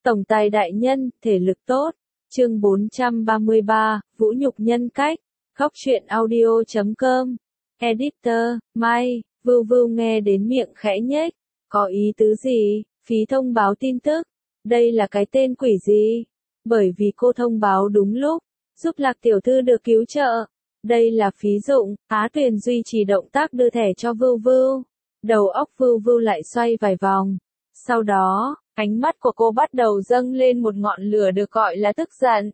Tổng tài đại nhân, thể lực tốt. Chương 433, Vũ nhục nhân cách. Góc truyện audio.com. Editor, Mai, Vưu Vưu nghe đến miệng khẽ nhếch. Có ý tứ gì? Phí thông báo tin tức. Đây là cái tên quỷ gì? Bởi vì cô thông báo đúng lúc, giúp Lạc tiểu thư được cứu trợ. Đây là phí dụng. Á Tuyền duy trì động tác đưa thẻ cho Vưu Vưu. Đầu óc Vưu Vưu lại xoay vài vòng. Sau đó, ánh mắt của cô bắt đầu dâng lên một ngọn lửa được gọi là tức giận.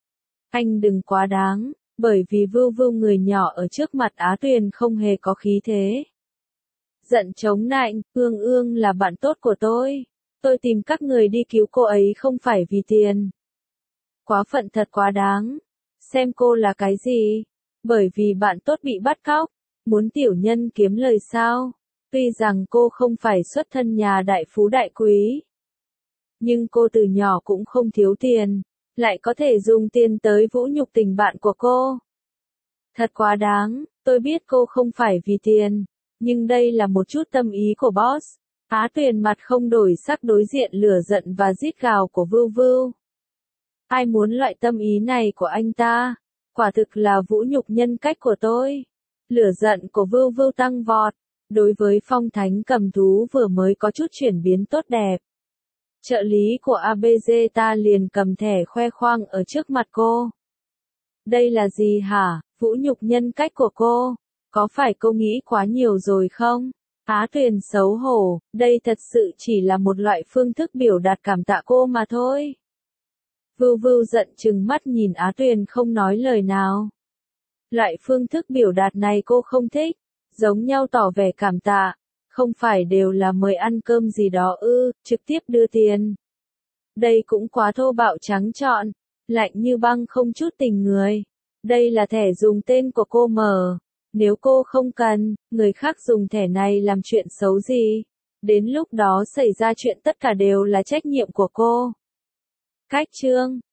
Anh đừng quá đáng, bởi vì Vưu Vưu người nhỏ ở trước mặt Á Tuyền không hề có khí thế. Giận chống nạnh, Ương Ương là bạn tốt của tôi. Tôi tìm các người đi cứu cô ấy không phải vì tiền. Quá phận thật quá đáng. Xem cô là cái gì? Bởi vì bạn tốt bị bắt cóc, muốn tiểu nhân kiếm lời sao? Tuy rằng cô không phải xuất thân nhà đại phú đại quý, nhưng cô từ nhỏ cũng không thiếu tiền, lại có thể dùng tiền tới vũ nhục tình bạn của cô. Thật quá đáng, tôi biết cô không phải vì tiền, nhưng đây là một chút tâm ý của boss. Á Tuyền mặt không đổi sắc đối diện lửa giận và rít gào của Vưu Vưu. Ai muốn loại tâm ý này của anh ta? Quả thực là vũ nhục nhân cách của tôi. Lửa giận của Vưu Vưu tăng vọt. Đối với phong thánh cầm thú vừa mới có chút chuyển biến tốt đẹp. Trợ lý của ABG ta liền cầm thẻ khoe khoang ở trước mặt cô. Đây là gì hả? Vũ nhục nhân cách của cô. Có phải cô nghĩ quá nhiều rồi không? Á Tuyền xấu hổ, đây thật sự chỉ là một loại phương thức biểu đạt cảm tạ cô mà thôi. Vưu Vưu giận chừng mắt nhìn Á Tuyền không nói lời nào. Loại phương thức biểu đạt này cô không thích. Giống nhau tỏ vẻ cảm tạ, không phải đều là mời ăn cơm gì đó ư, trực tiếp đưa tiền. Đây cũng quá thô bạo trắng trọn, lạnh như băng không chút tình người. Đây là thẻ dùng tên của cô mở. Nếu cô không cần, người khác dùng thẻ này làm chuyện xấu gì? Đến lúc đó xảy ra chuyện tất cả đều là trách nhiệm của cô. Cách chương